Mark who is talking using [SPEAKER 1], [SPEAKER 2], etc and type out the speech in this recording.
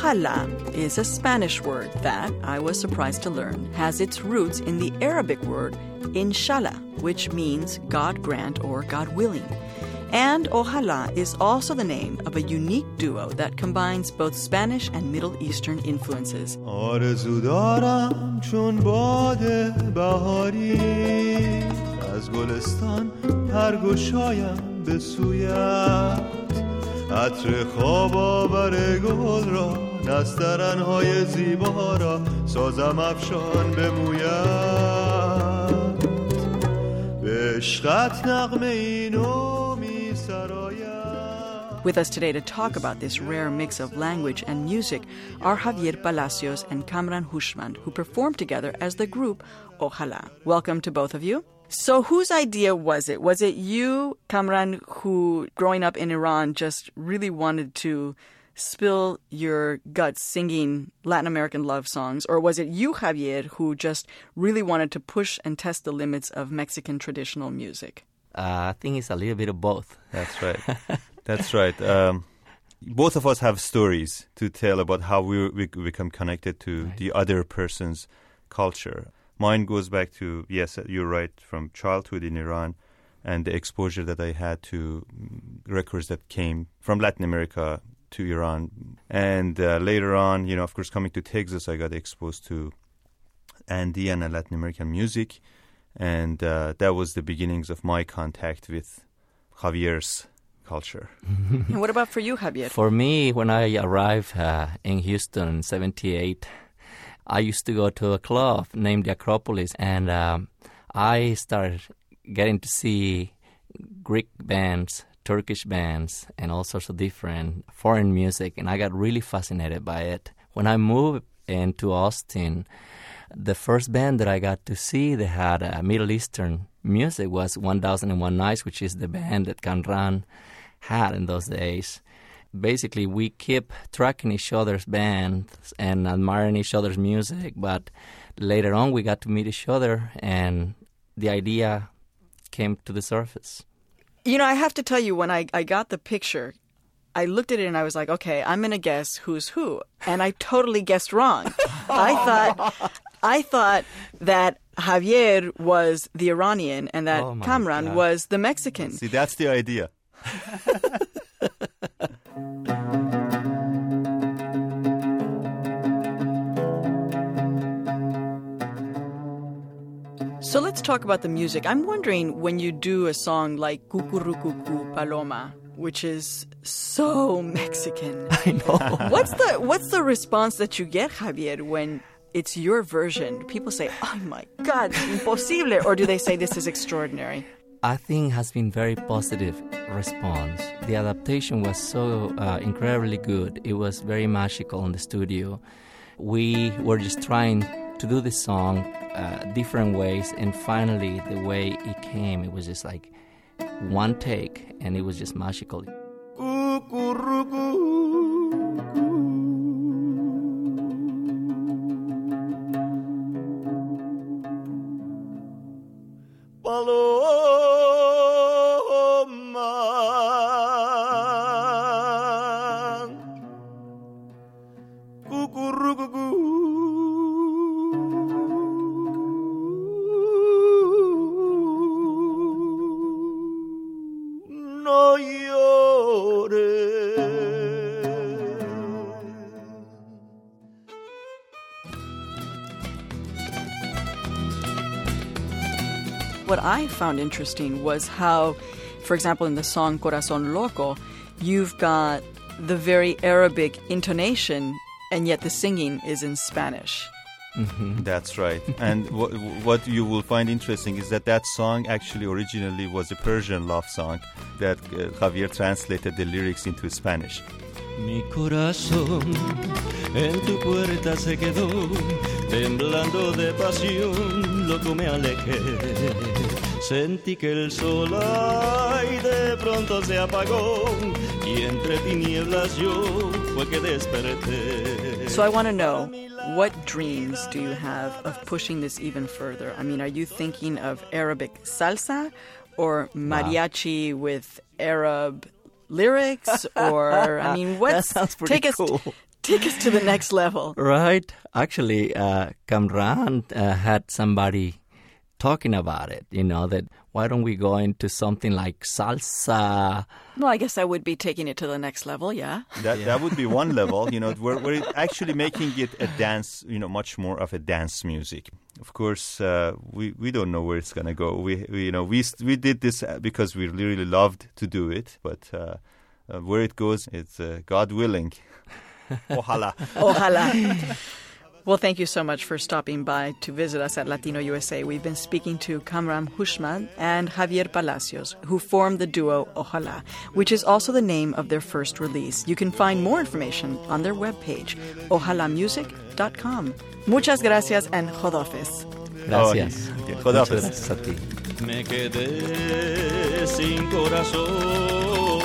[SPEAKER 1] Ojalá is a Spanish word that, I was surprised to learn, has its roots in the Arabic word inshallah, which means God grant or God willing. And Ojalá is also the name of a unique duo that combines both Spanish and Middle Eastern influences.
[SPEAKER 2] آرزو دارم چون باد بهاری از گلستان پرگشایم به سویت عطر خواب آور گل را نسترنهای زیبا را سازم افشان به مویت به عشقت نغمه اینو
[SPEAKER 1] With us today to talk about this rare mix of language and music are Javier Palacios and Kamran Houshmand, who performed together as the group Ojalá. Welcome to both of you. So whose idea was it? Was it you, Kamran, who growing up in Iran just really wanted to spill your guts singing Latin American love songs? Or was it you, Javier, who just really wanted to push and test the limits of Mexican traditional music?
[SPEAKER 3] I think it's a little bit of both.
[SPEAKER 2] That's right. That's right. Both of us have stories to tell about how we become connected to the other person's culture. Mine goes back to, yes, you're right, from childhood in Iran and the exposure that I had to records that came from Latin America to Iran. And later on, of course, coming to Texas, I got exposed to Andean and Latin American music. And that was the beginnings of my contact with Javier's culture.
[SPEAKER 1] And what about for you, Javier?
[SPEAKER 3] For me, when I arrived in Houston in 1978, I used to go to a club named the Acropolis, and I started getting to see Greek bands, Turkish bands, and all sorts of different foreign music, and I got really fascinated by it. When I moved into Austin, the first band that I got to see that had Middle Eastern music was 1001 Nights, which is the band that Kamran had in those days. Basically, we keep tracking each other's bands and admiring each other's music, but later on we got to meet each other and the idea came to the surface.
[SPEAKER 1] I have to tell you, when I got the picture, I looked at it and I was like, okay, I'm going to guess who's who. And I totally guessed wrong. I thought that Javier was the Iranian and that Kamran was the Mexican.
[SPEAKER 2] See, that's the idea.
[SPEAKER 1] So let's talk about the music. I'm wondering, when you do a song like Cucurucucu Paloma, which is so Mexican.
[SPEAKER 3] I know.
[SPEAKER 1] What's the response that you get, Javier, when it's your version? People say, oh my God, imposible. Or do they say this is extraordinary?
[SPEAKER 3] I think has been very positive response. The adaptation was so incredibly good. It was very magical in the studio. We were just trying to do this song different ways, and finally the way it came, it was just like one take, and it was just magical.
[SPEAKER 1] What I found interesting was how, for example, in the song Corazón Loco, you've got the very Arabic intonation, and yet the singing is in Spanish.
[SPEAKER 2] Mm-hmm. That's right. And what you will find interesting is that song actually originally was a Persian love song that Javier translated the lyrics into Spanish.
[SPEAKER 4] Mi corazón en tu puerta se quedó, temblando de pasión, loco me alejé. Sentí que el sol ay de pronto se apagó y entre tinieblas yo fue que desperté.
[SPEAKER 1] So I want to know, what dreams do you have of pushing this even further? I mean, are you thinking of Arabic salsa or mariachi with Arab lyrics? Or, I mean,
[SPEAKER 3] that sounds pretty cool.
[SPEAKER 1] Take us to the next level.
[SPEAKER 3] Right. Actually, Kamran had somebody talking about it, that why don't we go into something like salsa?
[SPEAKER 1] Well, I guess I would be taking it to the next level, yeah.
[SPEAKER 2] That would be one level, we're actually making it a dance, much more of a dance music. Of course, we don't know where it's going to go. We did this because we really loved to do it, but where it goes, it's God willing. Ojalá.
[SPEAKER 1] Ojalá. Well, thank you so much for stopping by to visit us at Latino USA. We've been speaking to Kamran Hushman and Javier Palacios, who formed the duo Ojalá, which is also the name of their first release. You can find more information on their webpage, ojalamusic.com. Muchas gracias and Jodofes.
[SPEAKER 3] Gracias.
[SPEAKER 2] Jodofes.
[SPEAKER 3] Gracias a ti.
[SPEAKER 4] Me quedé sin corazón.